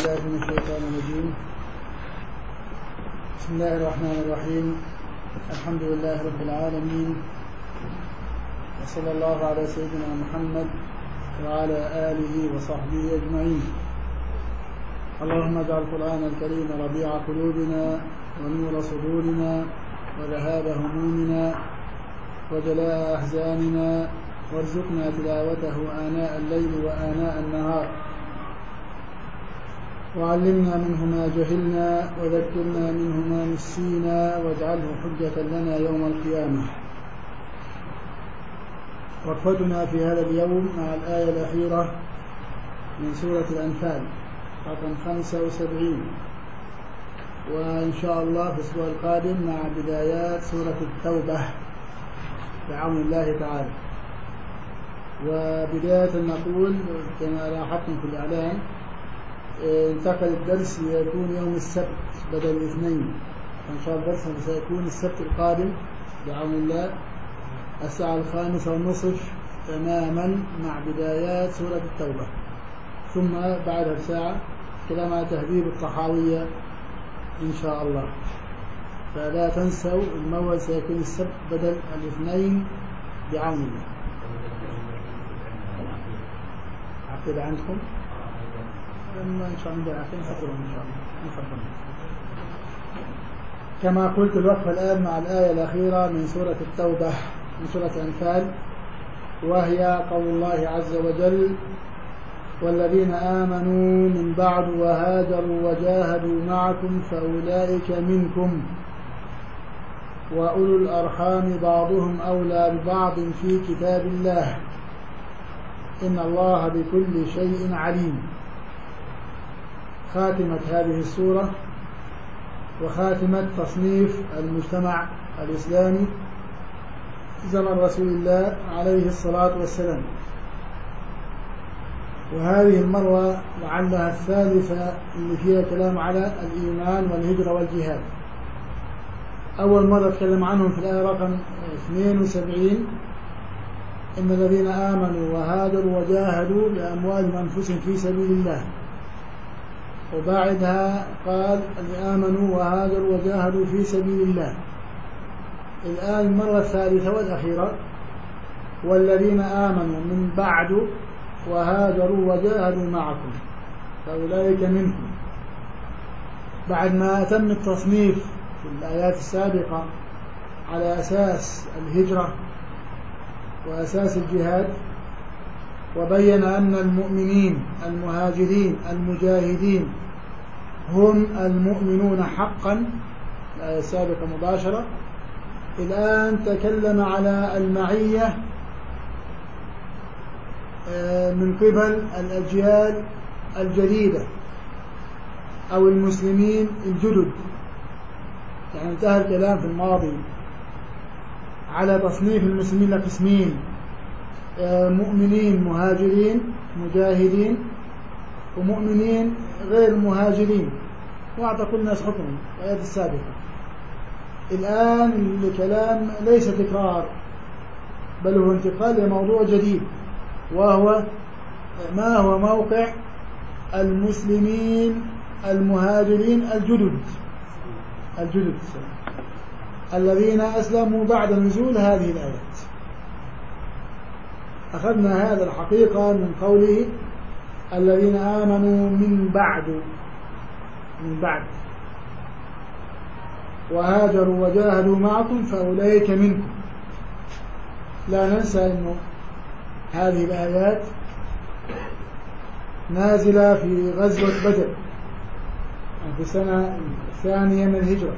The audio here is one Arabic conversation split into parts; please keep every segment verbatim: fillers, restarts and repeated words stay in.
بالله من الشيطان الرجيم. بسم الله الرحمن الرحيم. الحمد لله رب العالمين، وصلى الله على سيدنا محمد وعلى آله وصحبه أجمعين. اللهم اجعل القرآن الكريم ربيع قلوبنا ونور صدورنا وذهاب همومنا وجلاء أحزاننا، وارزقنا تلاوته آناء الليل وآناء النهار، وعلمنا منه ما جهلنا وذكرنا منه ما نسينا، واجعله حجة لنا يوم القيامة. وقفتنا في هذا اليوم مع الآية الأخيرة من سورة الأنفال رقم خمسة وسبعين، وإن شاء الله في الأسبوع القادم مع بدايات سورة التوبة بعون الله تعالى. وبداية نقول كما لاحظتم في الإعلان، انتقل الدرس يكون يوم السبت بدل الاثنين، فإن شاء الله الدرس سيكون السبت القادم بعون الله الساعة الخامسة والنصف تماما مع بدايات سورة التوبة، ثم بعدها بساعة كلام تهذيب الطحاوية إن شاء الله. فلا تنسوا الموعد سيكون السبت بدل الاثنين بعون الله. عقد عندكم إن شاء الله عقد نحضرهم إن شاء الله نحضرهم. كما قلت الوقفة الآن مع الآية الأخيرة من سورة التوبة من سورة الأنفال، وهي قول الله عز وجل: والذين آمنوا من بعد وهاجروا وجاهدوا معكم فأولئك منكم، وأولو الأرحام بعضهم أولى ببعض في كتاب الله، إن الله بكل شيء عليم. خاتمة هذه السورة وخاتمة تصنيف المجتمع الإسلامي زمن رسول الله عليه الصلاة والسلام، وهذه المرة لعلها الثالثة اللي فيها كلام على الإيمان والهجرة والجهاد. أول مرة تكلم عنهم في الآية رقم اثنين وسبعين: إن الذين آمنوا وهاجروا وجاهدوا بأموالهم وأنفسهم في سبيل الله، وبعدها قال اللي آمنوا وهاجروا وجاهدوا في سبيل الله. الآن المرة الثالثة والأخيرة: والذين آمنوا من بعد وهاجروا وجاهدوا معكم فأولئك منكم. بعد ما أتم التصنيف في الآيات السابقة على أساس الهجرة وأساس الجهاد، وبين أن المؤمنين المهاجرين المجاهدين هم المؤمنون حقا، الآية السابقة مباشرة، الآن تكلم على المعية من قبل الأجيال الجديدة أو المسلمين الجدد. يعني انتهى الكلام في الماضي على تصنيف المسلمين لقسمين: مؤمنين مهاجرين مجاهدين، ومؤمنين غير مهاجرين، وأعطى كل الناس حكمهم في الآيات السابقة. الآن الكلام ليس تكرار، بل هو انتقال لموضوع جديد، وهو ما هو موقع المسلمين المهاجرين الجدد الجدد الذين أسلموا بعد نزول هذه الآيات. أخذنا هذا الحقيقة من قوله الذين آمنوا من بعد من بعد وهاجروا وجاهدوا معكم فأولئك منكم. لا ننسى أنه هذه الآيات نازلة في غزوة بدر في السنة الثانية من الهجرة،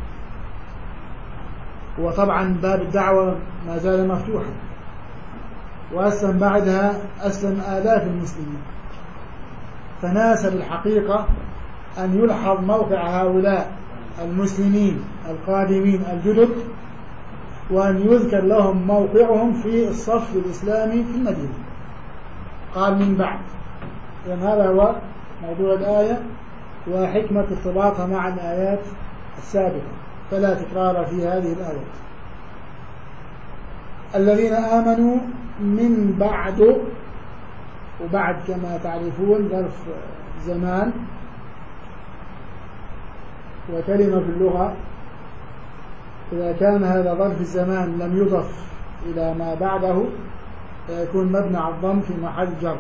وطبعا باب الدعوة ما زال مفتوحا، وأسلم بعدها أسلم آلاف المسلمين. فناسب الحقيقة أن يلحظ موقع هؤلاء المسلمين القادمين الجدد، وأن يذكر لهم موقعهم في الصف الإسلامي في المدينة. قال من بعد، لأن هذا هو موضوع الآية وحكمة ارتباطها مع الآيات السابقة، فلا تكرار في هذه الآيات. الذين آمنوا من بعد، وبعد كما تعرفون ظرف زمان وكلمة في اللغة إذا كان هذا ظرف الزمان لم يضف إلى ما بعده فيكون مبني على الضم في محل جر.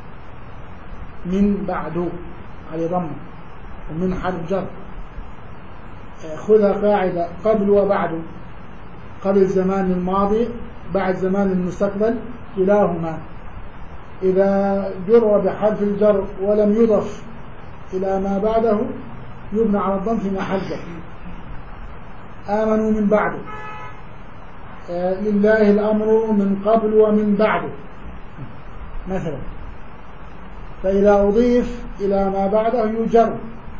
من بعده على ضمه ومن حرف جر. خذها قاعدة قبل وبعد، قبل زمان الماضي بعد زمان المستقبل كلاهما إذا جر بحرف الجر ولم يضف إلى ما بعده يبنى على الضم في محل جر. آمنوا من بعده، آه لله الأمر من قبل ومن بعده مثلا، فإذا أضيف إلى ما بعده يجر.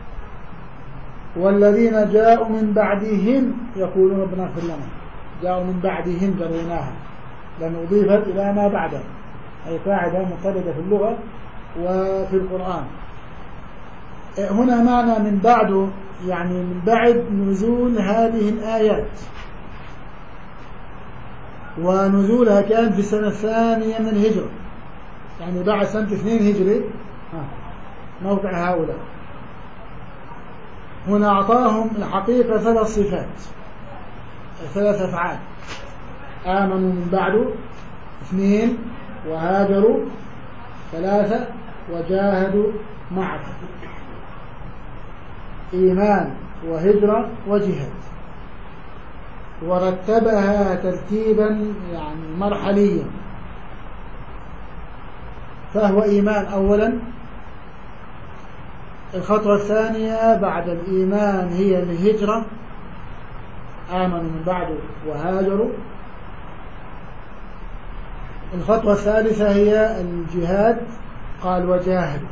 والذين جاءوا من بعدهم يقولون ربنا اغفر لنا، جاءوا من بعدهم جريناها لأن أضيفت إلى ما بعده، أي قاعدة مضطردة في اللغة وفي القرآن. هنا معنى من بعده يعني من بعد نزول هذه الآيات، ونزولها كان في السنة الثانية من الهجرة، يعني بعد سنة اثنين هجري موقع هؤلاء. هنا أعطاهم الحقيقة ثلاث صفات، ثلاث أفعال: آمنوا من بعده، اثنين وهاجروا، ثلاثة وجاهدوا معك. إيمان وهجرة وجهاد، ورتبها ترتيبا يعني مرحليا. فهو إيمان أولا، الخطوة الثانية بعد الإيمان هي الهجرة، آمنوا من بعده وهاجروا. الخطوة الثالثة هي الجهاد، قال وجاهدوا.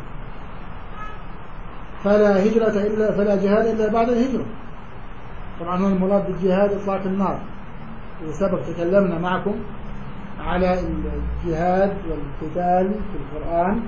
فلا هجرة إلا فلا جهاد إلا بعد الهجرة. طبعا هو المراد بالجهاد إطلاق النار، وسبق تكلمنا معكم على الجهاد والقتال في القرآن،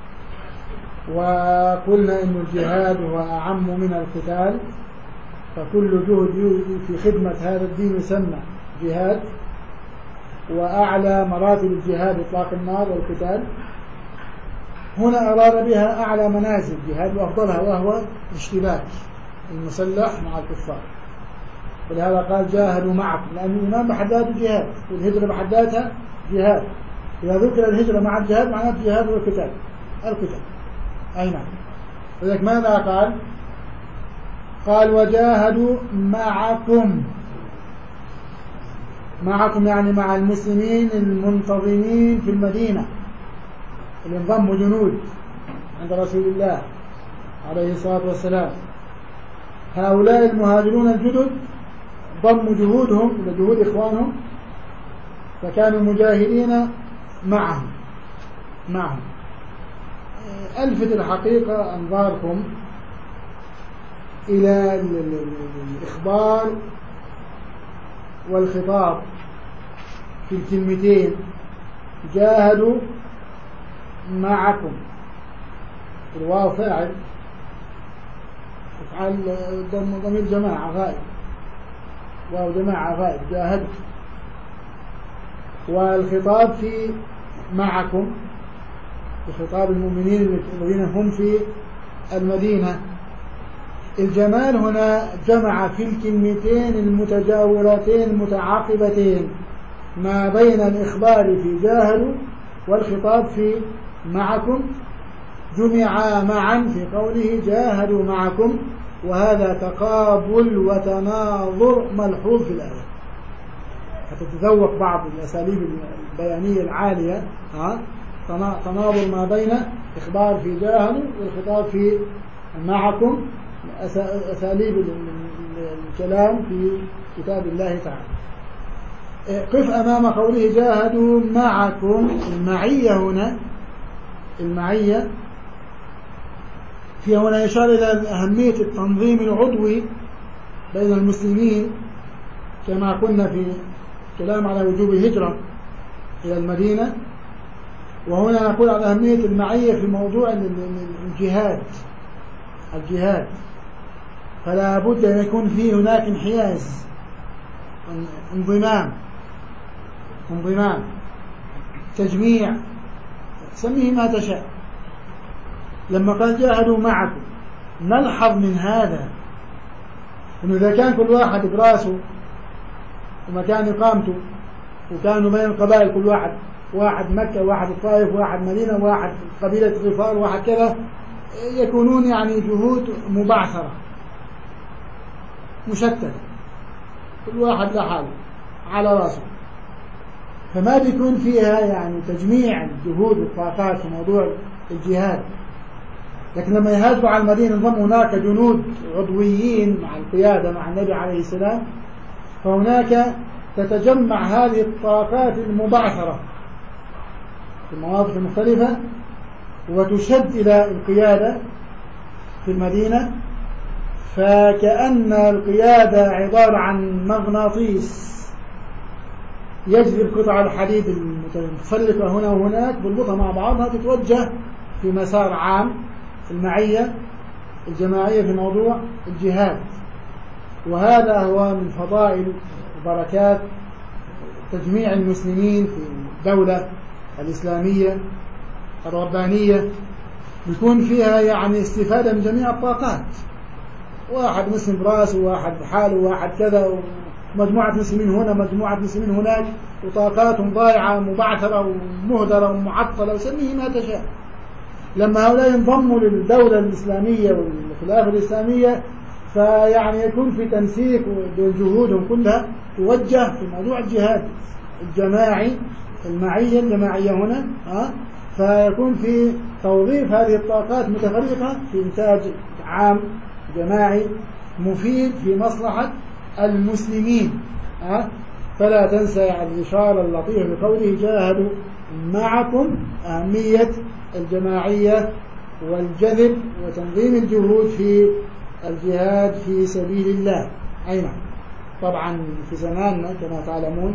وقلنا إن الجهاد هو أعم من القتال، فكل جهد في خدمة هذا الدين يسمى جهاد، وأعلى مراتب الجهاد إطلاق النار والقتال. هنا أراد بها أعلى منازل الجهاد وأفضلها، وهو الاشتباك المسلح مع الكفار. ولهذا قال جاهدوا معكم، لأن الإيمان بحد ذاته جهاد، والهجرة بحد ذاتها جهاد. إذا ذكر الهجرة مع الجهاد معناه الجهاد والقتال، القتال أي نعم. فذلك ماذا قال؟ قال وجاهدوا معكم، معكم يعني مع المسلمين المنتظمين في المدينة اللي انضموا جنود عند رسول الله عليه الصلاة والسلام. هؤلاء المهاجرون الجدد ضموا جهودهم إلى جهود إخوانهم، فكانوا مجاهدين معهم معهم ألفت الحقيقة أنظاركم إلى الإخبار والخطاب في الكلمتين جاهدوا معكم. الواو فاعل، افعل ضمير جماعة غائب، واو جماعة غائب جاهدوا. والخطاب في معكم بخطاب المؤمنين الذين هم في المدينة. الجمال هنا جمع في الكلمتين المتجاورتين المتعاقبتين ما بين الإخبار في جاهدوا والخطاب في معكم، جمعا معا في قوله جاهدوا معكم، وهذا تقابل وتناظر ملحوظ في الآية، حتى تتذوق بعض الأساليب البيانية العالية. ها تناظر ما بين إخبار في جاهدوا والخطاب في معكم، أساليب الكلام في كتاب الله تعالى. قف أمام قوله جاهدوا معكم. المعية هنا، المعية في هنا إشارة إلى أهمية التنظيم العضوي بين المسلمين، كما قلنا في كلام على وجوب الهجرة إلى المدينة. وهنا نقول على أهمية المعية في موضوع الجهاد الجهاد فلا بد أن يكون فيه هناك انحياز، انضمام انضمام تجميع، سميه ما تشاء. لما قال جاهدوا معكم نلحظ من هذا إنه إذا كان كل واحد براسه ومكان إقامته، وكانوا بين القبائل كل واحد واحد مكة، واحد الطائف، واحد مدينة، واحد قبيلة غفار، واحد كذا، يكونون يعني جهود مبعثرة مشتتة، كل واحد لحاله على راسه، فما بيكون فيها يعني تجميع الجهود والطاقات في موضوع الجهاد. لكن لما يهاجروا على المدينة انضم هناك جنود عضويين مع القيادة مع النبي عليه السلام، فهناك تتجمع هذه الطاقات المبعثرة في المواقف المختلفة وتشد إلى القيادة في المدينة، فكأن القيادة عبارة عن مغناطيس يجذب قطع الحديد المتفرقة هنا وهناك، بالبطها مع بعضها تتوجه في مسار عام، المعية الجماعية في موضوع الجهاد. وهذا هو من فضائل وبركات تجميع المسلمين في الدولة الإسلامية الربانية، يكون فيها يعني استفادة من جميع الطاقات، واحد مسلم براسه، واحد بحاله، واحد كذا، ومجموعة مسلمين هنا، مجموعة مسلمين هناك، وطاقاتهم ضائعة مبعثرة ومهدرة ومعطلة، وسميه ما تشاء. لما هؤلاء ينضموا للدولة الإسلامية والخلافة الإسلامية، فيعني يكون في تنسيق بين جهودهم كلها توجه في موضوع الجهاد الجماعي، المعية الجماعية هنا، ها، فيكون في توظيف هذه الطاقات متفرقة في إنتاج عام جماعي مفيد في مصلحة المسلمين، ها. فلا تنسى يعني الإشارة اللطيفة بقوله جاهدوا معكم، أهمية الجماعية والجذب وتنظيم الجهود في الجهاد في سبيل الله. أي نعم. طبعا في زماننا كما تعلمون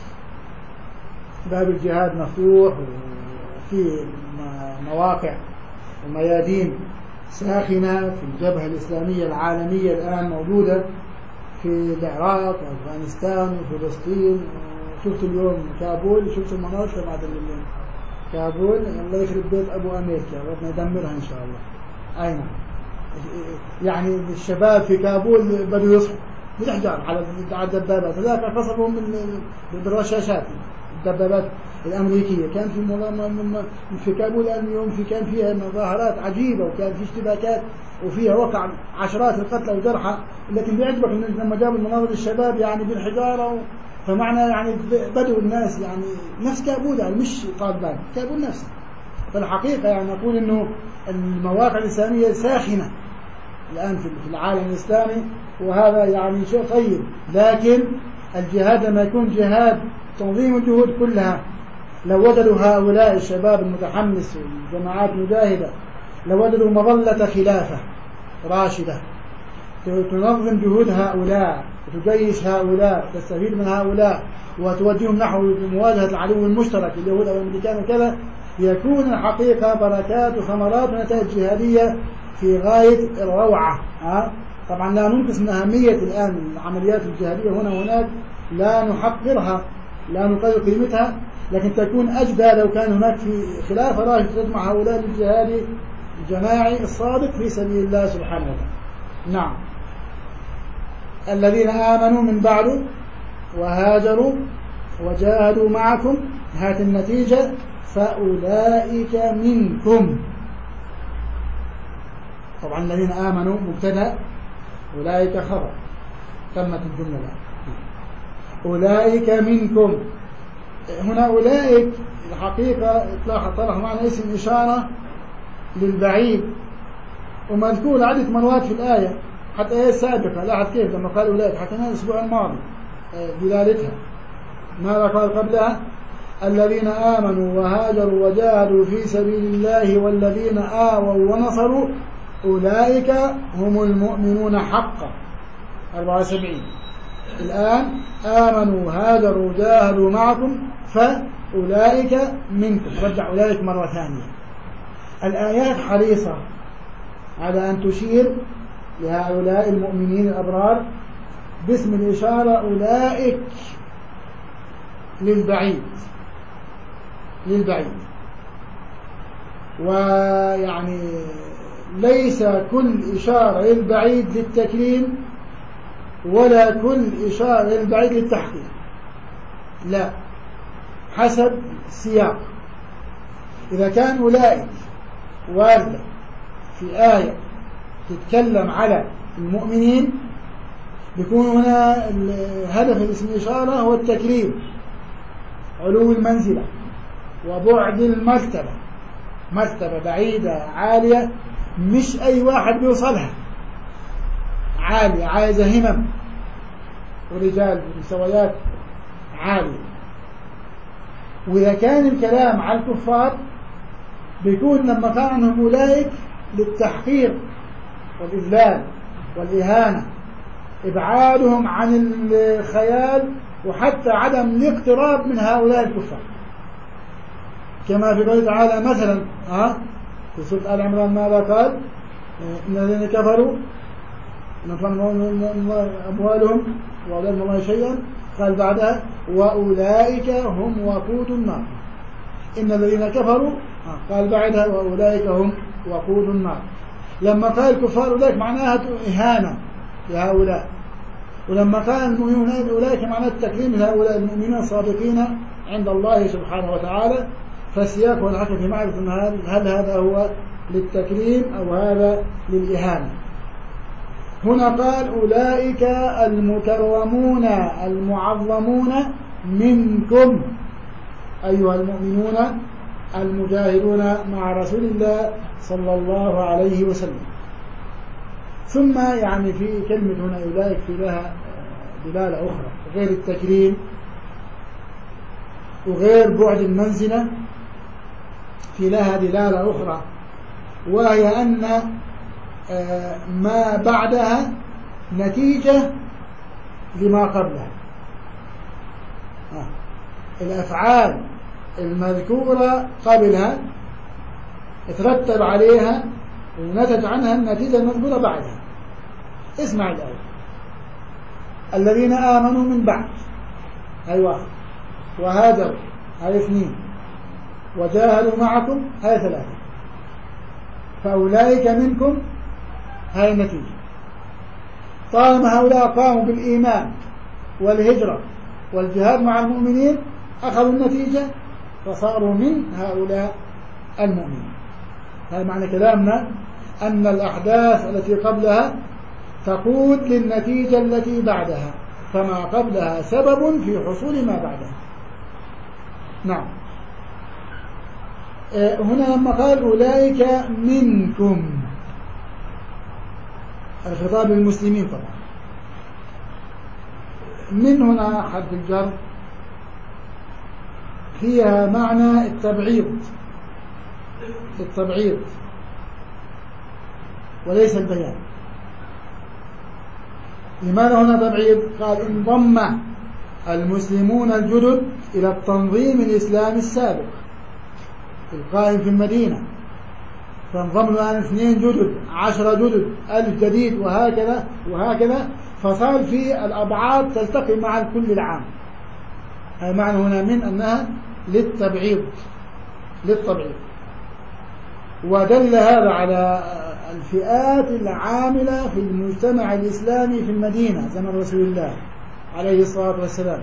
باب الجهاد مفتوح، وفي مواقع وميادين ساخنة في الجبهة الإسلامية العالمية الآن موجودة في العراق وأفغانستان وفلسطين. شفت اليوم كابول، شفت المناطق بعد اليوم كابول، الله يخرب بيت أبو أمريكا، ربنا يدمرها إن شاء الله. أين يعني الشباب في كابول بدوا يصحوا بالإحجار على الدبابات، هذاك قصفهم بالرشاشات الدبابات الأمريكية. كان في في كابول اليوم في كان فيها مظاهرات عجيبة، وكان في اشتباكات، وفيها وقع عشرات القتلى وجرحى. لكن بيعجبك لما جابوا المناظر الشباب يعني بالحجارة، فمعنى يعني بدوا الناس يعني نفس كابول، يعني مش طالبان، كابول نفسه. فالحقيقة يعني نقول إنه المواقع الإسلامية ساخنة الآن في العالم الإسلامي، وهذا يعني شيء طيب. لكن الجهاد لما يكون جهاد تنظيم الجهود كلها، لو وجدوا هؤلاء الشباب المتحمس والجماعات المجاهدة لو وجدوا مظلة خلافة راشدة تنظم جهود هؤلاء وتجيش هؤلاء، تستفيد من هؤلاء وتوجههم نحو مواجهة العدو المشترك اليهود أو الأمريكان وكذا، يكون الحقيقة بركات وثمرات ونتائج جهادية في غاية الروعة. ها؟ طبعا لا ننقص من أهمية الآن العمليات الجهادية هنا وهناك، لا نحقرها، لا نقلل قيمتها، لكن تكون أجدى لو كان هناك في خلافة راشدة تجمع هؤلاء للجهاد الجماعي الصادق في سبيل الله سبحانه وتعالى. نعم. الذين آمنوا من بعد وهاجروا وجاهدوا معكم، هات النتيجة، فأولئك منكم. طبعا الذين آمنوا مبتدأ، أولئك خبر، تمت الجملة الآن. أولئك منكم، هنا أولئك الحقيقة طرح معنا اسم إشارة للبعيد، ومذكور عدة مرات في الآية، حتى الآية السابقة لاحظ كيف لما قال أولئك، حتى الأسبوع الماضي دلالتها. ماذا قال قبلها؟ الذين آمنوا وهاجروا وجاهدوا في سبيل الله والذين آووا ونصروا أولئك هم المؤمنون حقا. أربعة وسبعين. الآن آمنوا هاجروا جاهدوا معكم فأولئك منكم، رجع أولئك مرة ثانية. الآيات حريصة على أن تشير لهؤلاء المؤمنين الأبرار باسم الإشارة أولئك للبعيد للبعيد ويعني ليس كل إشارة للبعيد للتكريم ولا كل إشارة البعيد للتحقيق، لا، حسب السياق. إذا كان أولئك واردة في آية تتكلم على المؤمنين بيكون هنا هدف الاسم الإشارة هو التكريم، علو المنزلة وبعد المرتبة، مرتبة بعيدة عالية مش أي واحد بيوصلها، عالية، عايزة همم ورجال بمستويات عالية. وإذا كان الكلام على الكفار بيكون لما كان عنهم أولئك للتحقير والإذلال والإهانة، إبعادهم عن الخيال وحتى عدم الاقتراب من هؤلاء الكفار، كما في قوله تعالى مثلا ها في سورة آل عمران ماذا قال؟ إن الذين كفروا أموالهم وأولادهم الله شيئا، قال بعدها وأولئك هم وقود النار. إن الذين كفروا قال بعدها وأولئك هم وقود النار. لما قال الكفار أولئك معناها إهانة لهؤلاء، ولما قال المؤمنون أولئك معناها التكريم لهؤلاء المؤمنين الصادقين عند الله سبحانه وتعالى. فالسياق والحكم في معرفة هل هذا هو للتكريم أو هذا للإهانة. هنا قال أولئك المكرمون المعظمون منكم أيها المؤمنون المجاهدون مع رسول الله صلى الله عليه وسلم. ثم يعني في كلمة هنا أولئك في لها دلالة أخرى غير التكريم وغير بعد المنزلة، في لها دلالة أخرى، وهي أن ما بعدها نتيجة لما قبلها. الأفعال المذكورة قبلها اترتب عليها ونتج عنها النتيجة المذكورة بعدها. اسمع الآية: الذين آمنوا من بعد، هاي واحد، وهاجروا، هاي اثنين، وجاهدوا معكم، هاي ثلاثة، فأولئك منكم، هاي النتيجة. طالما هؤلاء قاموا بالإيمان والهجرة والجهاد مع المؤمنين أخذوا النتيجة فصاروا من هؤلاء المؤمنين. هذا معنى كلامنا أن الأحداث التي قبلها تقود للنتيجة التي بعدها، فما قبلها سبب في حصول ما بعدها. نعم. هنا لما قال أولئك منكم، الخطاب للمسلمين طبعا. من هنا حرف الجر فيها معنى التبعيض، التبعيض وليس البيان. لماذا هنا تبعيض؟ قال انضم المسلمون الجدد إلى التنظيم الإسلامي السابق القائم في المدينة، فانضم الآن اثنين جدد، عشرة جدد، ألف جديد، وهكذا وهكذا، فصار في الأبعاد تلتقي مع الكل العام. هذا معنى هنا من أنها للتبعيض، للتبعيض. ودل هذا على الفئات العاملة في المجتمع الإسلامي في المدينة زمن رسول الله عليه الصلاة والسلام.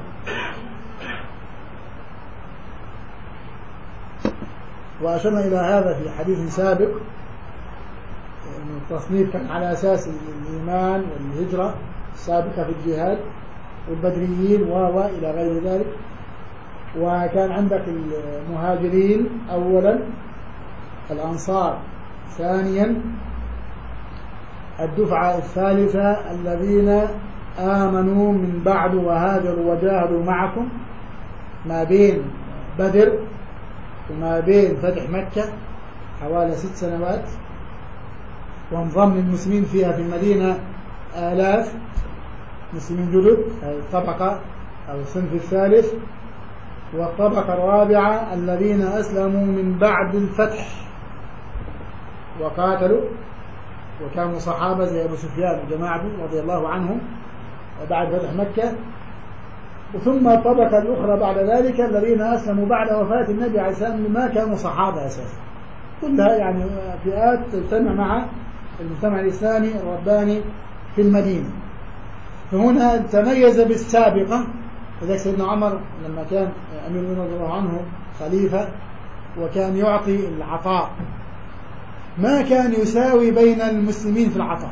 وأشرنا إلى هذا في حديث سابق، التصنيف كان على أساس الإيمان والهجرة السابقة في الجهاد والبدريين وإلى غير ذلك. وكان عندك المهاجرين أولا، الأنصار ثانيا، الدفعة الثالثة الذين آمنوا من بعد وهاجروا وجاهدوا معكم ما بين بدر وما بين فتح مكة حوالي ست سنوات، وانضم المسلمين فيها في المدينة آلاف مسلمين جدد، الطبقة أو الصنف الثالث. والطبقة الرابعة الذين أسلموا من بعد الفتح وقاتلوا وكانوا صحابة زي أبو سفيان وجماعته رضي الله عنهم بعد فتح مكة. ثم الطبقة الأخرى بعد ذلك الذين أسلموا بعد وفاة النبي عليه الصلاة والسلام ما كانوا صحابة أساسا. كلها يعني فئات تجتمع مع المجتمع الإسلامي الرباني في المدينة. فهنا تميز بالسابقة. لذلك سيدنا عمر لما كان أمير المؤمنين رضي الله عنه خليفة وكان يعطي العطاء ما كان يساوي بين المسلمين في العطاء،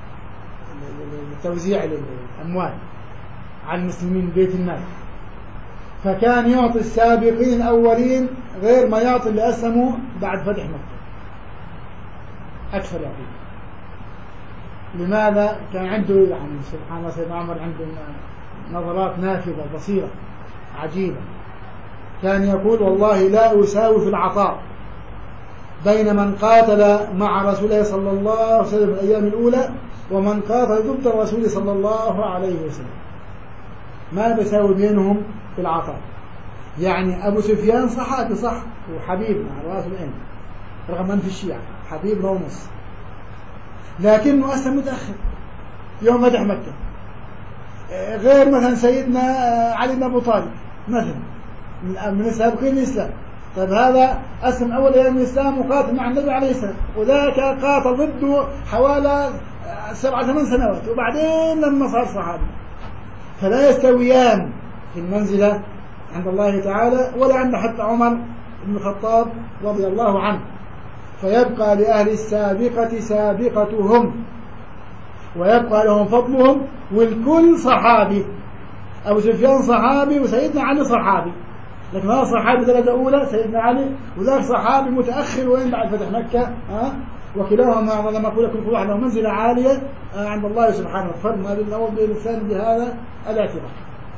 توزيع الأموال على المسلمين بيت المال، فكان يعطي السابقين الأولين غير ما يعطي اللي أسلموا بعد فتح مكة، أكثر يعطيه. لماذا؟ كان عنده يعني سبحان الله سيدنا عمر عنده نظرات نافذة بصيرة عجيبة. كان يقول والله لا أساوي في العطاء بين من قاتل مع رسول الله صلى الله عليه وسلم في الأيام الأولى ومن قاتل ضد الرسول صلى الله عليه وسلم، ما بيساوي بينهم في العطاء. يعني أبو سفيان صحابي صح وحبيب مع رأس العين رغم أن في الشيعة حبيب ونص، لكنه أسلم متأخر يوم فتح مكة، غير مثلا سيدنا علي بن أبو طالب مثلا من السابقين الإسلام. طيب هذا أسلم أول أيام الإسلام وقاتل مع النبي عليه السلام، وذاك قاتل ضده حوالي سبع ثمان سنوات وبعدين لما صار صحابي. فلا يستويان في المنزلة عند الله تعالى ولا عند حتى عمر بن الخطاب رضي الله عنه. فيبقى لأهل السابقة سابقتهم ويبقى لهم فضلهم، والكل صحابي. أبو سفيان صحابي وسيدنا علي صحابي، لكن هذا صحابي درجة أولى سيدنا علي، وذاك صحابي متأخر وين بعد فتح مكة. ها وكلاهما لما أقول لكم كل واحد له منزلة عالية عند الله سبحانه وتعالى. ما بين الأول بين الثاني بهذا الاعتبار.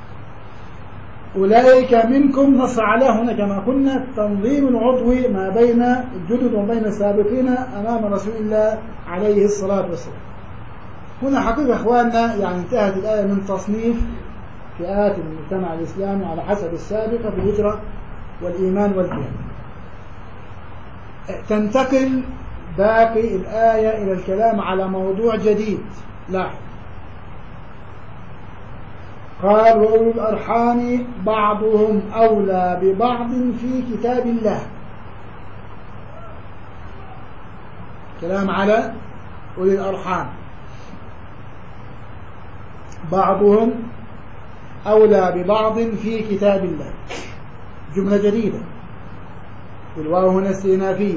أولئك منكم نص على هنا كما قلنا التنظيم العضوي ما بين الجدد وبين السابقين أمام رسول الله عليه الصلاة والسلام. هنا حقيقة إخواننا يعني انتهت الآية من تصنيف فئات المجتمع الإسلامي على حسب السابقة في الهجرة والإيمان والجهاد. تنتقل باقي الآية إلى الكلام على موضوع جديد. لاحظ قال وأولو الأرحام بعضهم أولى ببعض في كتاب الله. كلام على أولي الأرحام بعضهم أولى ببعض في كتاب الله. جملة جديدة، والواو هنا استئنافية،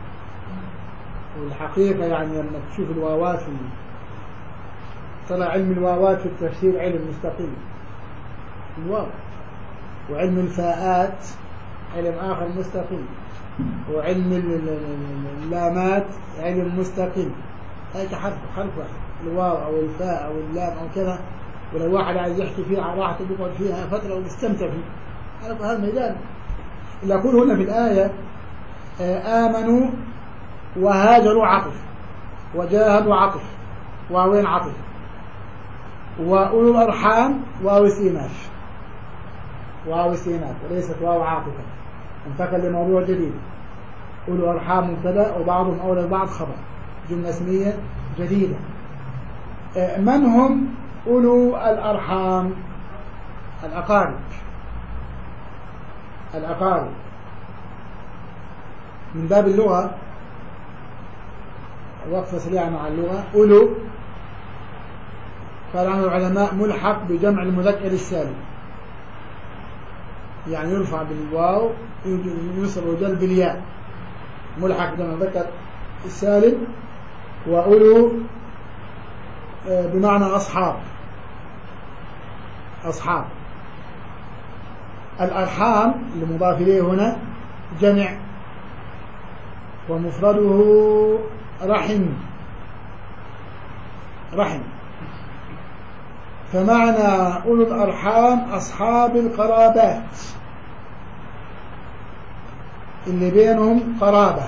والحقيقة يعني لما تشوف الواوات طلع علم الواوات في التفسير علم مستقل الواو، وعلم الفاءات علم آخر مستقل، وعلم اللامات علم مستقل. هيك حرف حرف واحد، الواو أو الفاء أو اللام أو كذا، ولو واحد عايز يحكي فيها راحته بيقعد فيها فترة وبيستمتع فيها. هذا الميدان اللي أقول هنا في الآية آمنوا وهاجروا عطف، وجاهدوا عطف، واوين عطف، وأولو الأرحام واو استئناف، واو استئناف وليست واو عاطفة. انتقل لموضوع جديد. أولو الأرحام مبتدأ وبعضهم أولى ببعض خبر، جملة اسمية جديدة. من هم أولو الأرحام؟ الأقارب. الأقارب من باب اللغة وقفة سريعة مع اللغة. أولو قال عنه العلماء ملحق بجمع المذكر السالم، يعني يرفع بالواو ينصب وجل بالياء، ملحق بجمع المذكر السالم. وأولو بمعنى أصحاب، أصحاب. الأرحام المضاف إليه هنا جمع ومفرده رحم، رحم. فمعنى أولو الأرحام أصحاب القرابات اللي بينهم قرابة.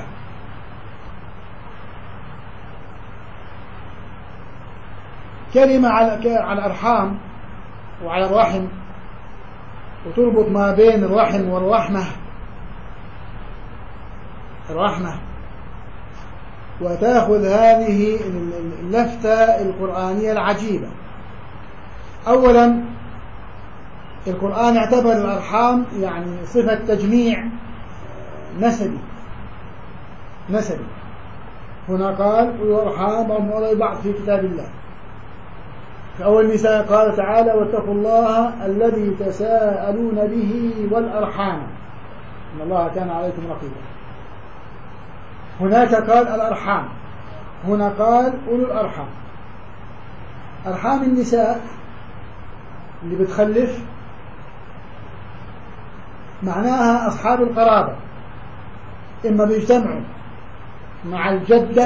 كلمة على على الأرحام وعلى الرحم، وتربط ما بين الرحم والرحمة، الرحمة، وتأخذ هذه اللفتة القرآنية العجيبة. أولا القرآن اعتبر الأرحام يعني صفة تجميع نسبي، نسبي. هنا قال أولو الأرحام بعضهم أولى ببعض في كتاب الله. في أول نساء قال تعالى واتقوا الله الذي تساءلون به والأرحام إن الله كان عليكم رقيبا. هناك قال الأرحام، هنا قال أولو الأرحام. أرحام النساء اللي بتخلف معناها أصحاب القرابة، إما بيجتمعوا مع الجدة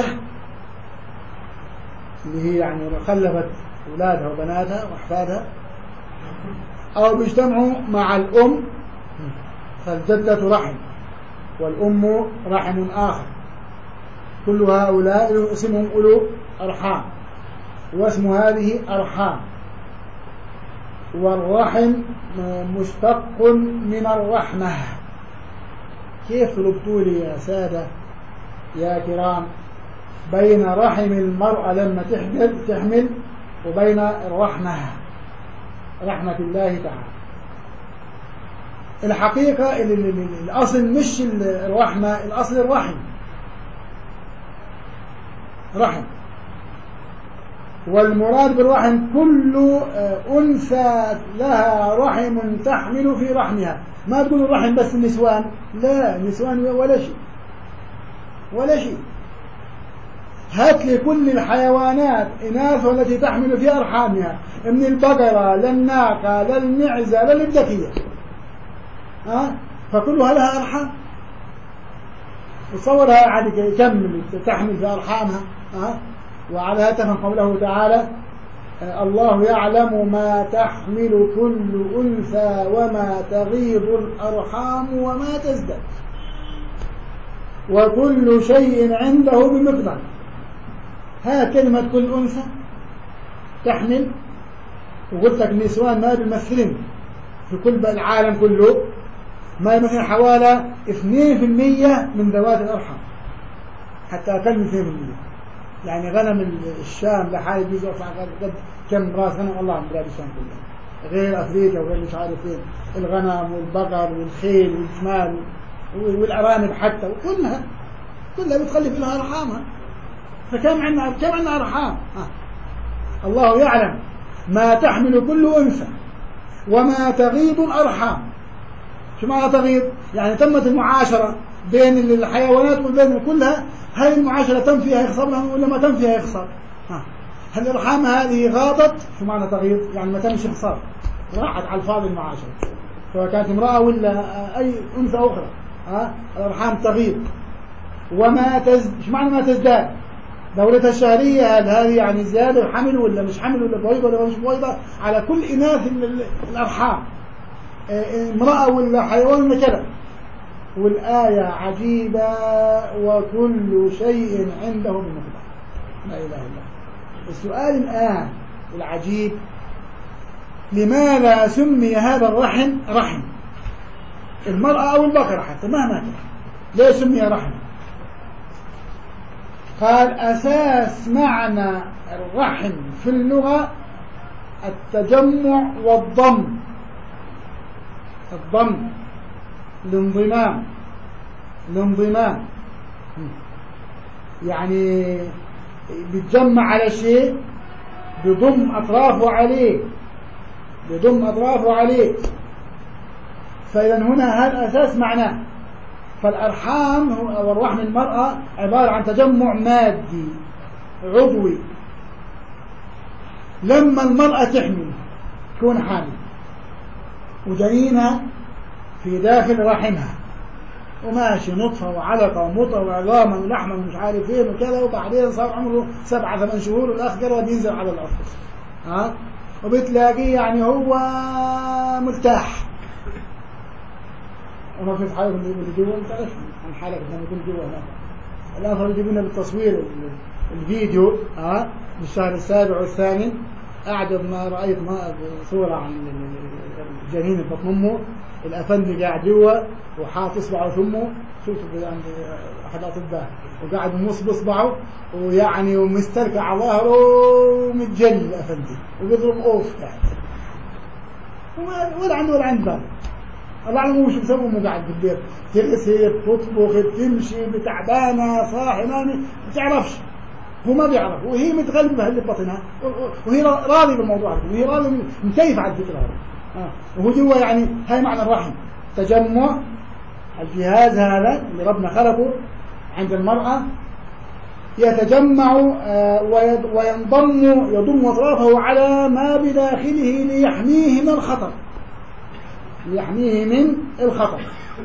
اللي هي يعني خلفت أولادها وبناتها وأحفادها، أو بيجتمعوا مع الأم فالجدة رحم والأم رحم آخر، كل هؤلاء اسمهم أولو أرحام، واسم هذه أرحام. والرحم مشتق من الرحمة. كيف تربطوا لي يا سادة يا كرام بين رحم المرأة لما تحمل تحمل وبين الرحمة، رحمة الله تعالى؟ الحقيقة الأصل مش الرحمة، الأصل الرحم، رحم. والمراد بالرحم كل أنثى لها رحم تحمل في رحمها. ما تقول الرحم بس النسوان، لا، نسوان ولا شيء ولا شيء. هات لي كل الحيوانات إناث التي تحمل في أرحامها، من البقرة للناقة للمعزة للبدكية، أه؟ فكلها لها أرحام. تصورها عاد كم تحمل في أرحامها. أه؟ وعلى هذا قوله تعالى الله يعلم ما تحمل كل أنثى وما تغيض الأرحام وما تزداد وكل شيء عنده بمقدار. ها كلمة كل أنثى تحمل، وقلت لك النسوان ما بيمثلن في كل العالم كله، ما يمثل حوالي اثنين بالمئة من ذوات الأرحام، حتى أقل من اثنين بالمئة. يعني غنم الشام لحال جزء قد كم راس غنم الله من بلاد الشام كلها، غير أفريقيا وغير مش عارف فين، الغنم والبقر والخيل والجمال والأرانب حتى، وكلها كلها بتخلف لها أرحامها. فكم عندنا كم عندنا أرحام. آه. الله يعلم ما تحمل كل أنثى وما تغيض الأرحام. شو معنى تغيض؟ يعني تمت المعاشرة بين الحيوانات وبين كلها، هل المعاشرة تم فيها يخسر لهم ولا ما تم فيها يخسر؟ آه. هل الأرحام هذه غاضت؟ شو معنى تغيض؟ يعني ما تمش خسار، راحت على الفاضي المعاشرة، سواء كانت امرأة ولا أي أنثى أخرى. آه. الأرحام تغيض. وما تز... شو معنى ما تزداد؟ دورتها الشهرية، هل هذه يعني زيادة حمل ولا مش حمل ولا بويضة ولا مش بويضة؟ على كل إناث الأرحام، امرأة ولا حيوان ولا كذا. والآية عجيبة وكل شيء عنده بمقدار. لا إله إلا الله. السؤال الآن العجيب، لماذا سمي هذا الرحم رحم؟ المرأة أو البقرة حتى مهما كان، ليه سمي رحم؟ قال أساس معنى الرحم في اللغة التجمع والضم. الضم الانضمام، الانضمام يعني بيتجمع على شيء بيضم أطرافه عليه، بيضم أطرافه عليه. فإذا هنا هذا أساس معناه. فالأرحام أو الرحم المرأة عبارة عن تجمع مادي عضوي. لما المرأة تحمل تكون حامل وجنينها في داخل رحمها وماشي نطفة وعلقة ومضغة وعظاما ولحما ومش عارف ايه وكذا، وبعدين صار عمره سبعة ثمان شهور والأخ قرب ينزل على الأرض، ها، وبتلاقيه يعني هو مرتاح وما في حاجة اللي جوا. انت عارف عن حالك لما يكون جوا هناك. الآن صاروا يجيبون بالتصوير الفيديو ها بالشهر السابع والثامن. أعجب ما رأيت ما صورة عن الجنين في بطن أمه، الأفندي قاعد جوا وحاط إصبعه في أمه، شوف يعني أحد الأطباء، وقاعد يمص بإصبعه ويعني ومستركع على ظهره ومتجل الأفندي وبيضرب أوف يعني، ولا عنده ولا عنده. الله أعلم وش مسوي أمه قاعد في البيت، تغسل تطبخ تمشي بتعبانة صاحي نامي ما تعرفش. هو ما بيعرف، وهي متغلبة اللي ببطنها، وهي راضي بالموضوع، وهي راضي مكيف على الفكرة هذه. آه. وهو جوا يعني هاي معنى الرحم، تجمع الجهاز هذا اللي ربنا خلقه عند المرأة، يتجمع وينضم يضم أطرافه على ما بداخله ليحميه من الخطر، ليحميه من الخطر.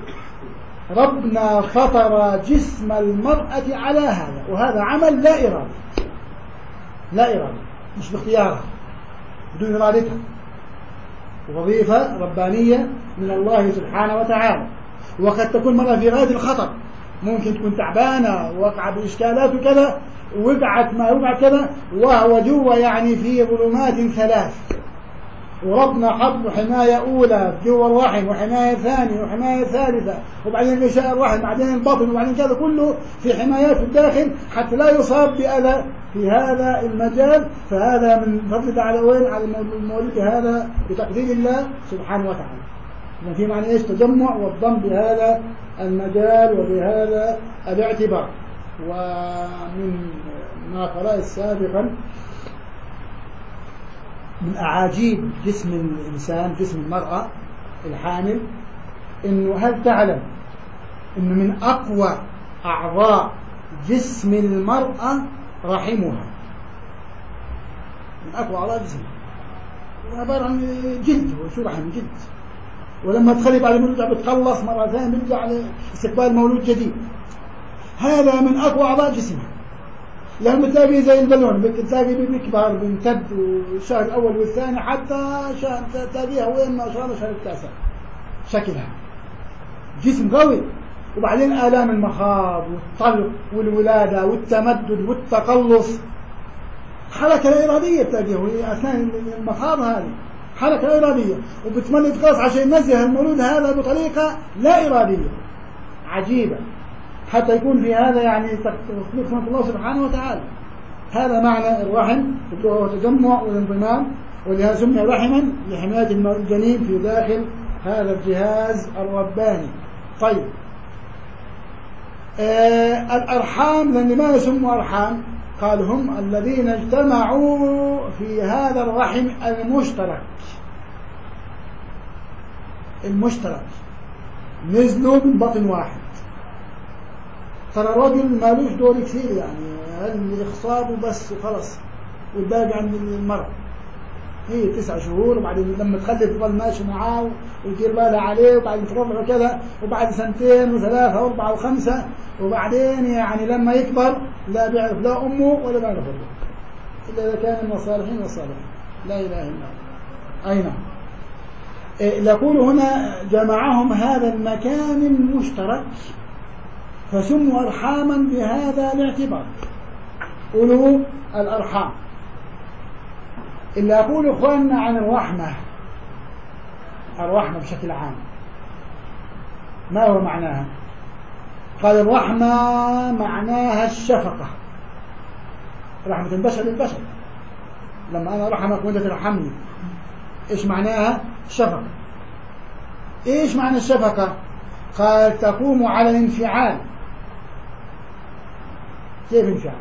ربنا فطر جسم المرأة على هذا، وهذا عمل لا إرادي، لا إرادي، مش باختيارها، بدون إرادتها، وظيفة ربانية من الله سبحانه وتعالى. وقد تكون مرة في غاية الخطر، ممكن تكون تعبانة ووقع بإشكالات وكذا، وقعت ما وقعت كذا، وهو جوا يعني في ظلمات ثلاث، وربنا حط حماية أولى جوا الرحم، وحماية ثانية، وحماية ثالثة، وبعدين غشاء الرحم، بعدين البطن، وبعدين كذا، كله في حمايات في الداخل حتى لا يصاب بأذى في هذا المجال. فهذا من فضل تعالى وين على المولود هذا بتقدير الله سبحانه وتعالى. في معنى ايش؟ تجمع والضم بهذا المجال وبهذا الاعتبار. ومن ما قرأت سابقا من أعاجيب جسم الإنسان، جسم المرأة الحامل، إنه هل تعلم إنه من أقوى أعضاء جسم المرأة رحمها؟ من أقوى أعضاء جسمها، عبارة عن جلد، وشو رحم؟ جلد. ولما تخلي بعد ما ترجع بتخلص مرة ثانية بيرجع لاستقبال مولود جديد. هذا من أقوى أعضاء جسمها، لأنه بتلاقي زي البالون، بتلاقي بيكبر بيمتد، والشهر الأول والثاني حتى شهر تلاقيها وين ما شاء الله شهر التاسع شكلها جسم قوي. وبعدين آلام المخاض والطلق والولادة والتمدد والتقلص، حركة لا إرادية تلاقيها أثناء المخاض، هذه حركة لا إرادية، وبتمنى تقص عشان ينزه المولود هذا بطريقة لا إرادية عجيبة، حتى يكون في هذا يعني تخليق من الله سبحانه وتعالى. هذا معنى الرحم، هو تجمع والانضمام، ولهذا سمي رحما لحماية الجنين في داخل هذا الجهاز الرباني. طيب آه الأرحام، لأن ما يسموا أرحام؟ قال هم الذين اجتمعوا في هذا الرحم المشترك، المشترك نزلوا من بطن واحد. ترى الرجل مالوش دور كثير، يعني الإخصاب وبس وخلص، والباقي عند المرأة. هي تسع شهور، وبعدين لما تخلف تظل ماشي معاه ويدير بالها عليه، وبعدين ترضعه كذا، وبعد سنتين وثلاثة وأربعة وخمسة، وبعدين يعني لما يكبر لا بيعرف لا أمه ولا بيعرف أبوه، إلا إذا كان من الصالحين والصالحين، لا إله إلا الله. أي نعم. يقول هنا جمعهم هذا المكان المشترك فسموا أرحاما بهذا الاعتبار، أولو الأرحام. اللي أقول إخواننا عن الرحمة، الرحمة بشكل عام ما هو معناها؟ قال الرحمة معناها الشفقة، رحمة البشر للبشر. لما أنا رحمك وأنت ترحمني، إيش معناها؟ الشفقة. إيش معنى الشفقة؟ قال تقوم على الانفعال. كيف انفعال؟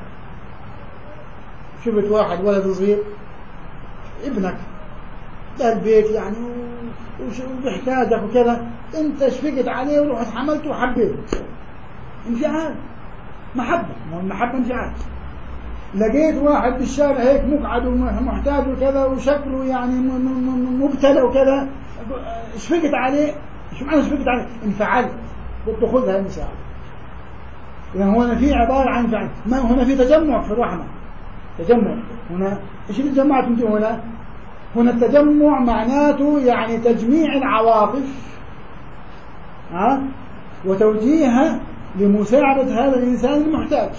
شفت واحد ولد صغير ابنك ده البيت يعني وبيحتاجك وكذا، انت شفقت عليه ورحت حملته وحبيته، انفعال، محبة. المحبة انفعال. لقيت واحد بالشارع هيك مقعد ومحتاج وكذا وشكله يعني مبتلى وكذا، شفقت عليه. شو معنى شفقت عليه؟ انفعلت، قلت خذ هاي المساعدة. يعني هنا في عبارة عن فعل، ما هنا في تجمع في الرحمة، تجمع. هنا ايش اللي جمعت انت هنا؟ هنا التجمع معناته يعني تجميع العواطف ها وتوجيهها لمساعدة هذا الإنسان المحتاج.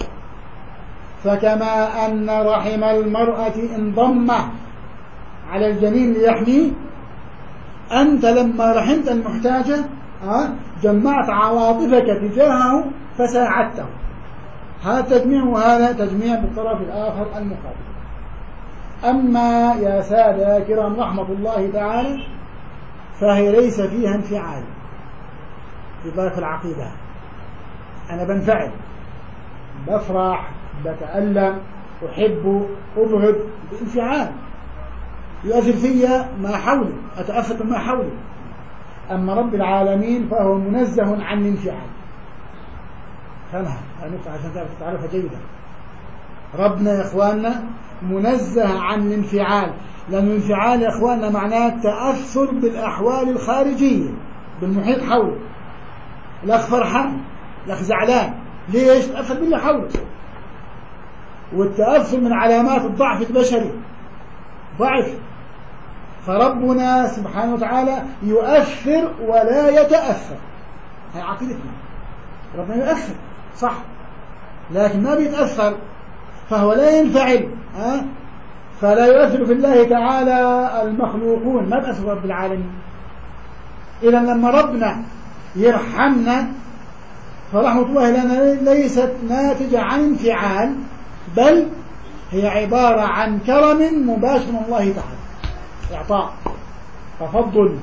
فكما أن رحم المرأة انضم على الجنين ليحميه، أنت لما رحمت المحتاجة ها جمعت عواطفك تجاهه فساعدته. هذا تجميع وهذا تجميع بالطرف الآخر المقابل. أما يا سادة كرام رحمة الله تعالى فهي ليس فيها انفعال بضيف العقيدة. أنا بنفعل، بفرح، بتألم، أحب أبغض بانفعال يؤثر في ما حولي، أتأثر بما حولي. أما رب العالمين فهو منزه عن الانفعال. فهمها هنفتح عشان تعرفها جيدا. ربنا يا إخواننا منزه عن الانفعال، لأن الانفعال يا إخواننا معناه التأثر بالأحوال الخارجية بالمحيط حوله. الأخ فرحان، الأخ زعلان، ليش؟ تأثر باللي حوله. والتأثر من علامات الضعف البشري، ضعف. فربنا سبحانه وتعالى يؤثر ولا يتأثر، هي عقيدتنا. ربنا يؤثر صح، لكن ما بيتأثر، فهو لا ينفعل، ها؟ فلا يؤثر في الله تعالى المخلوقون، ما بأثر رب العالمين. إذا لما ربنا يرحمنا فرحمة الله لنا ليست ناتجة عن انفعال، بل هي عبارة عن كرم مباشر من الله تعالى، إعطاء تفضل.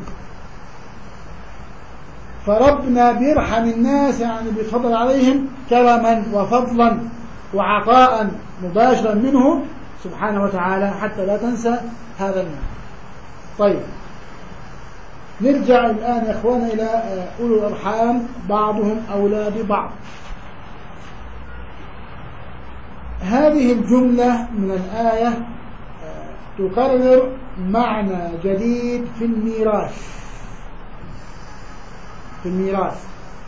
فربنا بيرحم الناس، يعني بيتفضل عليهم كرما وفضلا وعطاء مباشرا منه سبحانه وتعالى، حتى لا تنسى هذا المعنى. طيب نرجع الآن يا إخوانا إلى أولو الأرحام بعضهم أولى ببعض. هذه الجملة من الآية تقرر معنى جديد في الميراث في الميراث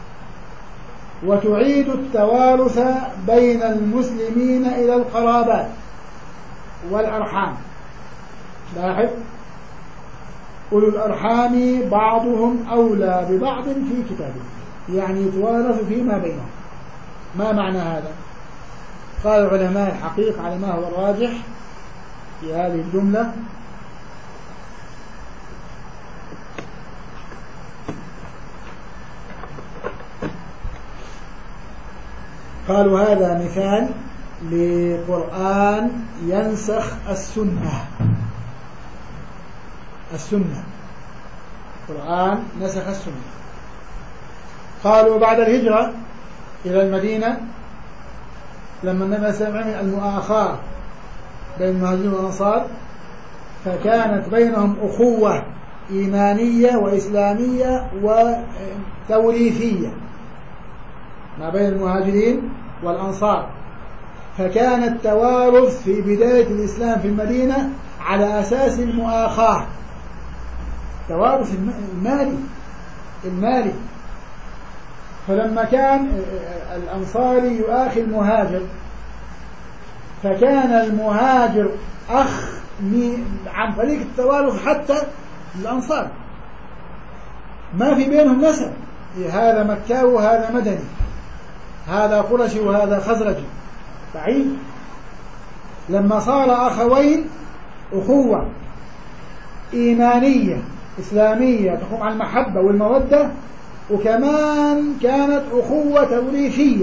وتعيد التوارث بين المسلمين إلى القرابات والأرحام. لاحظ، أولو الأرحام بعضهم أولى ببعض في كتابه، يعني يتوارث فيما بينهم. ما معنى هذا؟ قال علماء الحقيقة على ما هو الراجح في هذه الجملة: قالوا هذا مثال لقرآن ينسخ السنة. السنة قرآن نسخ السنة. قالوا بعد الهجرة إلى المدينة لما النبي صلى الله عليه وسلم المؤاخاة بين المهاجرين والأنصار، فكانت بينهم أخوة إيمانية وإسلامية وتوريثية ما بين المهاجرين والأنصار. فكان التوارث في بداية الإسلام في المدينة على أساس المؤاخاة، توارث المالي المالي فلما كان الأنصاري يؤاخي المهاجر، فكان المهاجر أخ عن طريق التوارث حتى الأنصار، ما في بينهم نسب، هذا مكاوي وهذا مدني، هذا قرشي وهذا خزرجي، بعيد. لما صار أخوين أخوة إيمانية إسلامية تقوم على المحبة والمودة، وكمان كانت أخوة توريثية،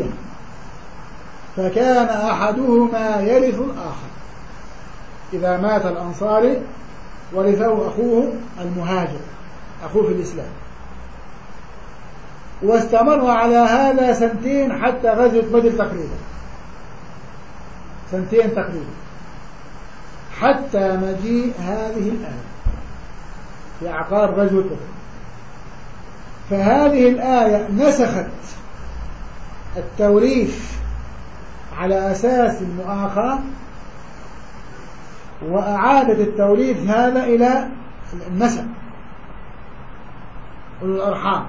فكان أحدهما يرث الآخر. إذا مات الأنصاري ورثه أخوه المهاجر، أخوه في الإسلام. واستمر على هذا سنتين حتى غزوة بدر تقريبا، سنتين تقريبا، حتى مجيء هذه الآية في أعقاب غزوة بدر. فهذه الآية نسخت التوريث على أساس المؤاخاة، وأعادت التوريث هذا إلى النسب والأرحام.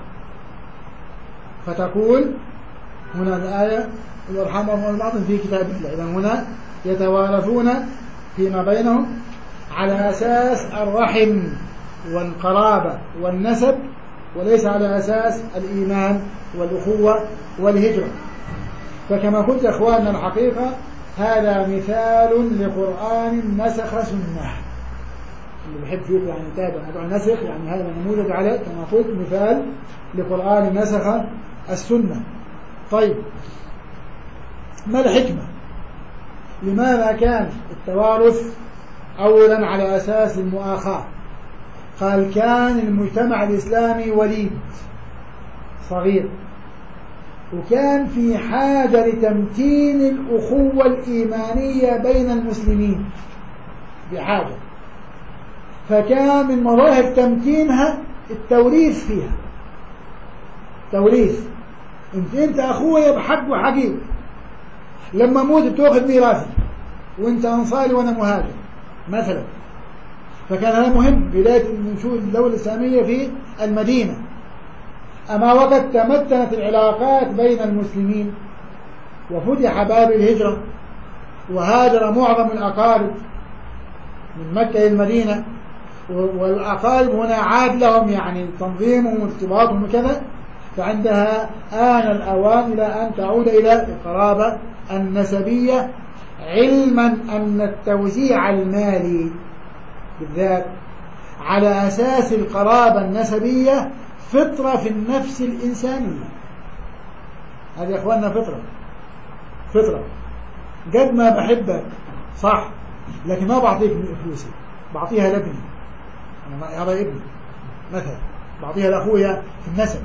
فتقول هنا الآية: الأرحام بعضهم بعض في كتاب الله. إذا هنا يتوارثون فيما بينهم على أساس الرحم والقرابة والنسب، وليس على أساس الإيمان والأخوة والهجرة. فكما قلت يا أخواننا الحقيقة هذا مثال لقرآن نسخ سنة. اللي بيحب فيكم يعني يتابع موضوع النسخ، يعني هذا نموذج على كما قلت مثال لقرآن نسخ السنة. طيب ما الحكمة؟ لماذا كان التوارث أولا على أساس المؤاخاة؟ قال: كان المجتمع الإسلامي وليد صغير، وكان في حاجة لتمتين الأخوة الإيمانية بين المسلمين بحاجة، فكان من مظاهر تمكينها التوريث فيها. توريث، انت انت اخويا بحق وحقيق، لما موت بتاخذ ميراثي، وانت انصاري وانا مهاجر مثلا. فكان هذا مهم بداية نشوء الدولة الإسلامية في المدينة. أما وقد تمتنت العلاقات بين المسلمين وفتح باب الهجرة وهاجر معظم الأقارب من مكة إلى المدينة، والأقارب هنا عاد لهم يعني تنظيمهم وارتباطهم وكذا، فعندها آن الأوان إلى أن تعود إلى القرابة النسبية، علما أن التوزيع المالي بالذات على أساس القرابة النسبية فطرة في النفس الإنسانية. هذه يا أخواننا فطرة فطرة قد ما بحبك صح، لكن ما بعطيك فلوسي، بعطيها لابني، هذا ابني مثلا، بعطيها لأخويا في النسب.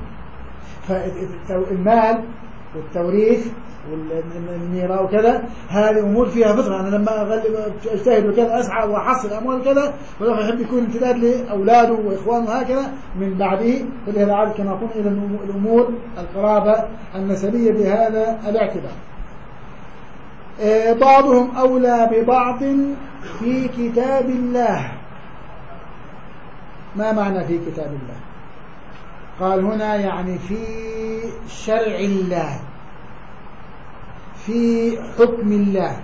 فالمال والتوريث والميراث وكذا هذه أمور فيها فطرة. أنا لما أغلب أجتهد وكذا أسعى وأحصل أموال كذا، ولو يحب يكون امتداد لأولاده وإخوانه هكذا من بعده، فلهذا عاد كما قلنا إلى الأمور القرابة النسبية بهذا الاعتبار. بعضهم أولى ببعض في كتاب الله. ما معنى في كتاب الله؟ قال هنا يعني في شرع الله، في حكم الله،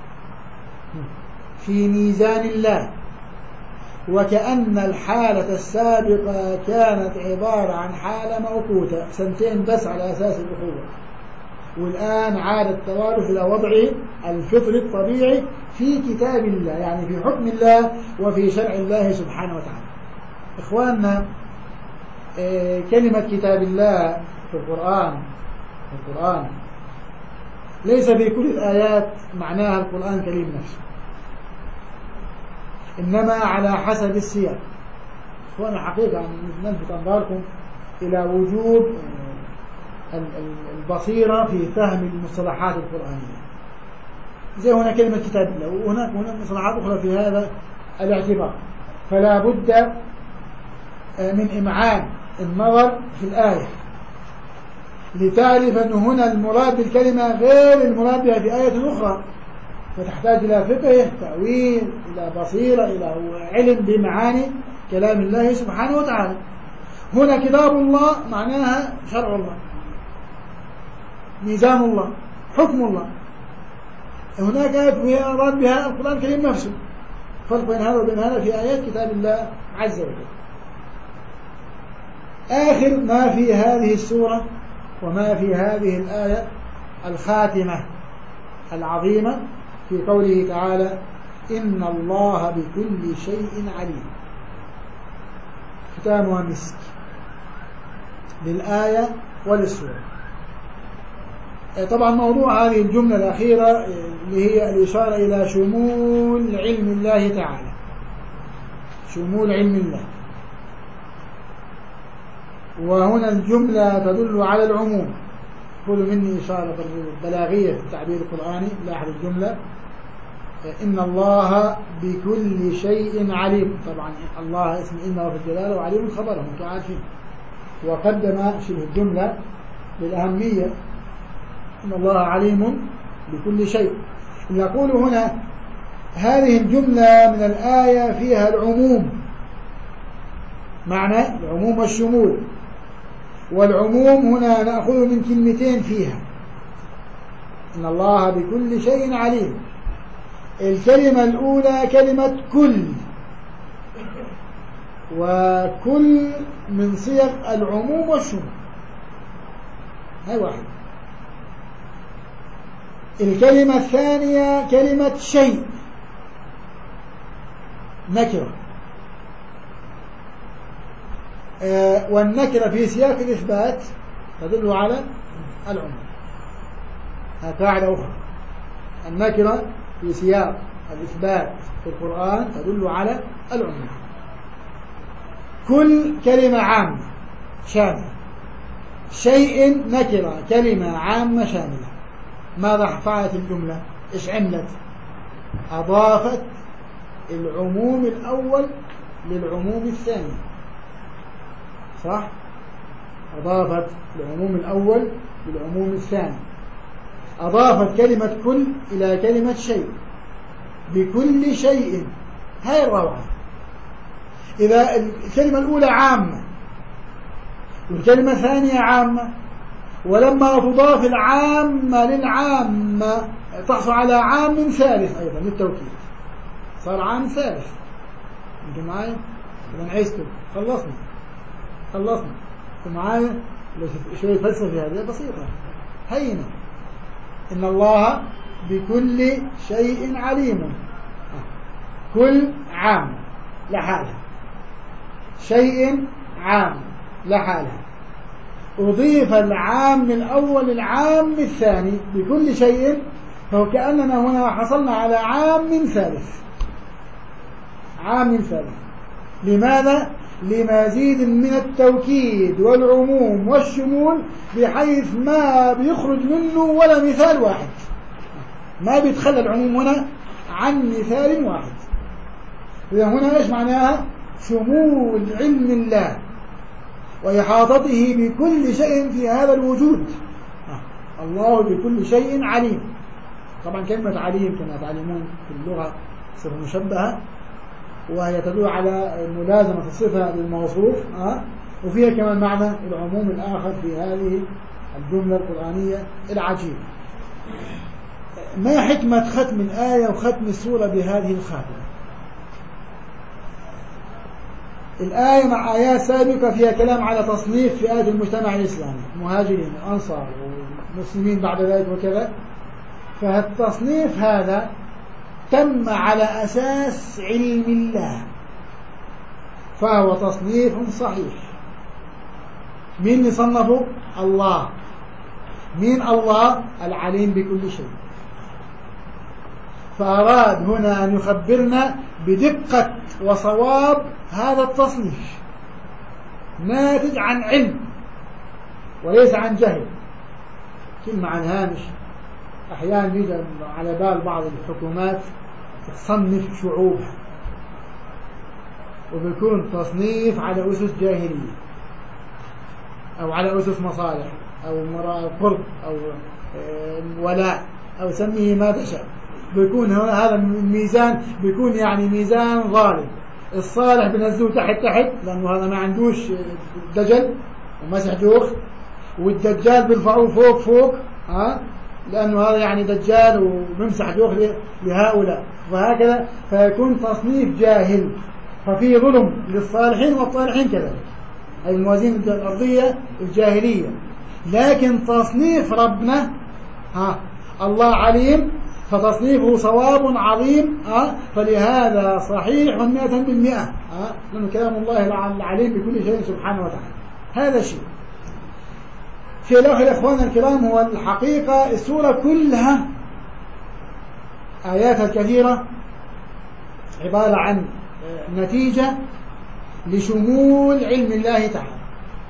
في ميزان الله. وكأن الحالة السابقة كانت عبارة عن حالة موقوتة سنتين بس على أساس الأخوة، والآن عاد التوارث إلى وضعه الفطري الطبيعي في كتاب الله، يعني في حكم الله وفي شرع الله سبحانه وتعالى. إخواننا، كلمة كتاب الله في القرآن في القرآن ليس في كل الآيات معناها القرآن الكريم نفسه، إنما على حسب السياق. إخواننا حقيقة نلفت أنظاركم إلى وجوب البصيرة في فهم المصطلحات القرآنية. زي هنا كلمة كتاب الله، وهناك هناك مصطلحات أخرى في هذا الاعتبار، فلا بد من إمعان النظر في الآية لتعرف أن هنا المراد بالكلمة غير المراد بها في آية أخرى، فتحتاج إلى فقه، تأويل، إلى بصيرة، إلى علم بمعاني كلام الله سبحانه وتعالى. هنا كتاب الله معناها شرع الله، ميزان الله، حكم الله. هناك آية أراد بها القرآن الكريم نفسه. فرق بين هذا وبين هذا في آيات كتاب الله عز وجل. آخر ما في هذه السورة وما في هذه الآية الخاتمة العظيمة في قوله تعالى: إن الله بكل شيء عليم. ختامها مسك للآية وللسورة. طبعا موضوع هذه الجملة الأخيرة اللي هي الإشارة إلى شمول علم الله تعالى، شمول علم الله. وهنا الجملة تدل على العموم. خذوا مني إشارة بلاغية في التعبير القرآني. لاحظ الجملة: إن الله بكل شيء عليم. طبعا الله اسم إنه في الجلالة، وعليم خبره أنتم عارفين، وقدم شبه الجملة للأهمية: إن الله عليم بكل شيء. نقول هنا هذه الجملة من الآية فيها العموم، معنى العموم والشمول. والعموم هنا نأخذ من كلمتين فيها: إن الله بكل شيء عليم. الكلمة الأولى كلمة كل، وكل من صيغ العموم والشمول، هاي واحد. الكلمة الثانية كلمة شيء، نكرة، آه والنكرة في سياق الإثبات تدل على العموم. هذه قاعدة أخرى: النكرة في سياق الإثبات في القرآن تدل على العموم. كل كلمة عامة شاملة، شيء نكرة كلمة عامة شاملة. ماذا فعلت الجملة؟ إيش عملت؟ أضافت العموم الأول للعموم الثاني، صح؟ أضافت العموم الأول للعموم الثاني. أضافت كلمة كل إلى كلمة شيء، بكل شيء. هاي الروعة. إذا الكلمة الأولى عامة والكلمة الثانية عامة، ولما تضاف العامة للعامة تحصل على عام ثالث أيضا للتوكيد، صار عام ثالث. أنتم معايا؟ إذا عيستم خلصنا خلصنا أنتم معايا؟ شوية فلسفة هذه بسيطة هينة. إن الله بكل شيء عليم. كل عام لحالها، شيء عام لحالها، أضيف العام الأول للعام الثاني بكل شيء، فهو كأننا هنا حصلنا على عام ثالث. عام ثالث. لماذا؟ لمزيد من التوكيد والعموم والشمول، بحيث ما بيخرج منه ولا مثال واحد، ما بيتخلى العموم هنا عن مثال واحد. إذا هنا إيش معناها؟ شمول علم الله وإحاطته بكل شيء في هذا الوجود. الله بكل شيء عليم. طبعا كلمة عليم كما تعلمون في اللغة صفة مشبهة، وهي تدل على ملازمة الصفة للموصوف، أه؟ وفيها كمان معنى العموم الآخر في هذه الجملة القرآنية العجيبة. ما حكمة ختم الآية وختم السورة بهذه الخاتمة؟ الآية مع آيات سابقة فيها كلام على تصنيف فئات المجتمع الإسلامي، مهاجرين وأنصار ومسلمين بعد ذلك وكذا. فالتصنيف هذا تم على أساس علم الله، فهو تصنيف صحيح. مين اللي صنفه؟ الله. مين الله؟ العليم بكل شيء. فأراد هنا أن يخبرنا بدقة وصواب هذا التصنيف، ناتج عن علم وليس عن جهل. كلمة عن هامش أحيانا يجي على بال بعض الحكومات تصنف شعوبها، وبيكون تصنيف على أسس جاهلية أو على أسس مصالح أو قرب أو ولاء أو سميه ما تشاء. بيكون هذا الميزان بيكون يعني ميزان ظالم. الصالح بنزلوه تحت تحت لأنه هذا ما عندوش دجل ومسح جوخ، والدجال بيرفعوه فوق فوق ها لأنه هذا يعني دجال وبمسح جوخ لهؤلاء، وهكذا. فيكون تصنيف جاهل، ففي ظلم للصالحين والطالحين كذلك، هذه الموازين الأرضية الجاهلية. لكن تصنيف ربنا ها الله عليم، فتصنيفه صواب عظيم، أه؟ فلهذا صحيح مئة بالمئة، أه؟ لأنه كلام الله العليم بكل شيء سبحانه وتعالى. هذا شيء. في الآخر يا إخواننا الكرام، هو الحقيقة السورة كلها آياتها الكثيرة عبارة عن نتيجة لشمول علم الله تعالى.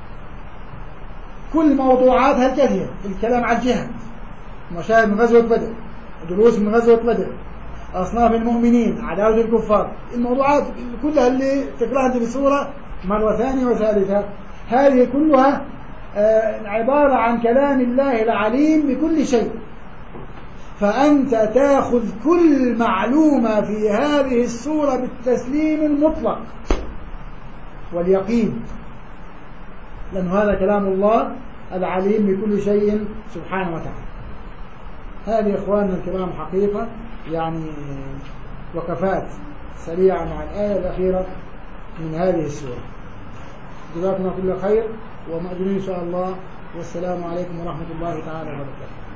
كل موضوعاتها الكثيرة، الكلام عن الجهاد، مشاهد من غزوة بدر، دروس من غزوة بدر، أصناف المؤمنين، عداوة الكفار، الموضوعات كلها اللي تقرأها في السورة مرة ثانية وثالثة، هذه كلها عبارة عن كلام الله العليم بكل شيء. فأنت تأخذ كل معلومة في هذه السورة بالتسليم المطلق واليقين، لأن هذا كلام الله العليم بكل شيء سبحانه وتعالى. هذه إخواننا الكرام حقيقة يعني وقفات سريعة مع الآية الأخيرة من هذه السورة. جزاكم الله كل خير ومأجورين إن شاء الله، والسلام عليكم ورحمة الله تعالى وبركاته.